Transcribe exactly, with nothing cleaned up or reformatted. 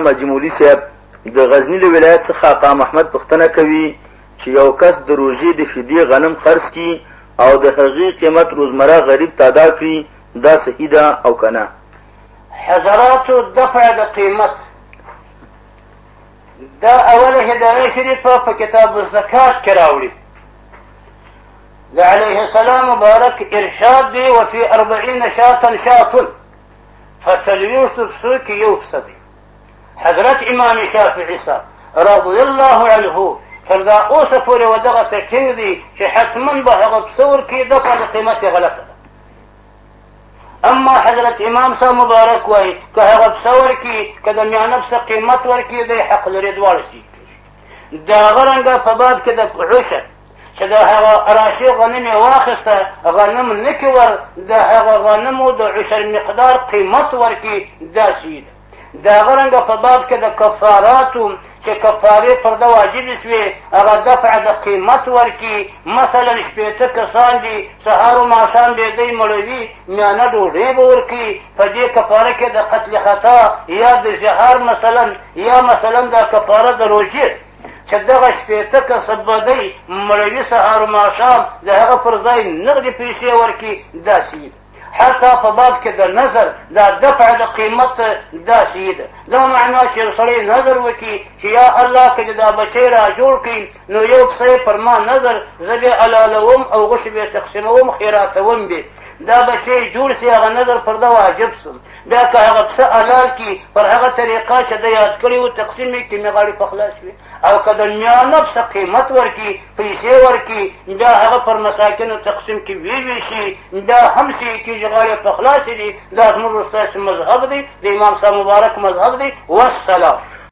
محترم حاجي مولوي صاحب د غزني له ولایت څخه آقا محمد پوښتنه کوي چې یو کس د روژې د فدیې غنم خرڅ کړي او د هغې قیمت روزمره غریب ته ادا کړي، دا صحیح ده او که نه؟ حضراتو دفع د قیمت دا اوله هدایه شریفه په کتاب الزکات کې راوړي. د علیه السلام مبارک ارشاد دی وفي اربعین شاة شاة فڅلوېښتو پسو کې یو پسه دی. حضرت امام شافعي صاحب رضی الله عنه تر دا اوسه پورې و دغسې ټینګ دی چې حتما به هغه پسه ورکړي، دفع د قیمت یې غلطه ده. اما حضرت امام صاحب مبارک وایي که هغه پسه ورکړي که د میانه پسه قیمت ورکړي دی حق لري دواړه شي. د هغه رنګه په باب کې د عشر چې د هغه راشي غنم یې واخیسته غنم نه کې ور د هغه غنمو د عشر مقدار قیمت ورکړي دا شي ده. د هغه رنګه په باب کې د کفاراتو چې کفارې پر ده واجبې شوې هغه دفع د قیمت ورکړي. مثلا شپېته کسان دي سهار و ماښام به دی مړوي میانه ډوډۍ به ورکړي. په دې کفاره کې د قتل خطا یا د زهار مثلا یا مثلا دا کفاره د روژې چې دغه شپېته کسه به دی مړوي سهار و ماښام د هغه پر ځای نغدې پیسې ورکړي داسې حتی په باب کې د نظر دا دفع د قیمت داسې ده. دا معنا چې یو سړی نظر وکړي چې یا الله که دا بچی را جوړ کړي نو یو پسه پر ما نظر زه به حلالوم او غوښې به تقسیموم خیراتوم به دا بچی جوړ سي هغه نظر پر ده واجب سم. بیا که هغه پسه حلال کړي پر هغه طریقه چې ده یاد کړي و تقسیم یې کړي مې غاړې په خلاص وي. او که د میانه پسه قیمت ورکړي پیسې ورکړي بیا هغه پر مساکینو تقسیم کې ویویشي بیا هم سي کېږي غاړې په خلاصې دي. دا زموږ ستاسې مذهب دی د امام صاحب مبارک مذهب دی. والسلام.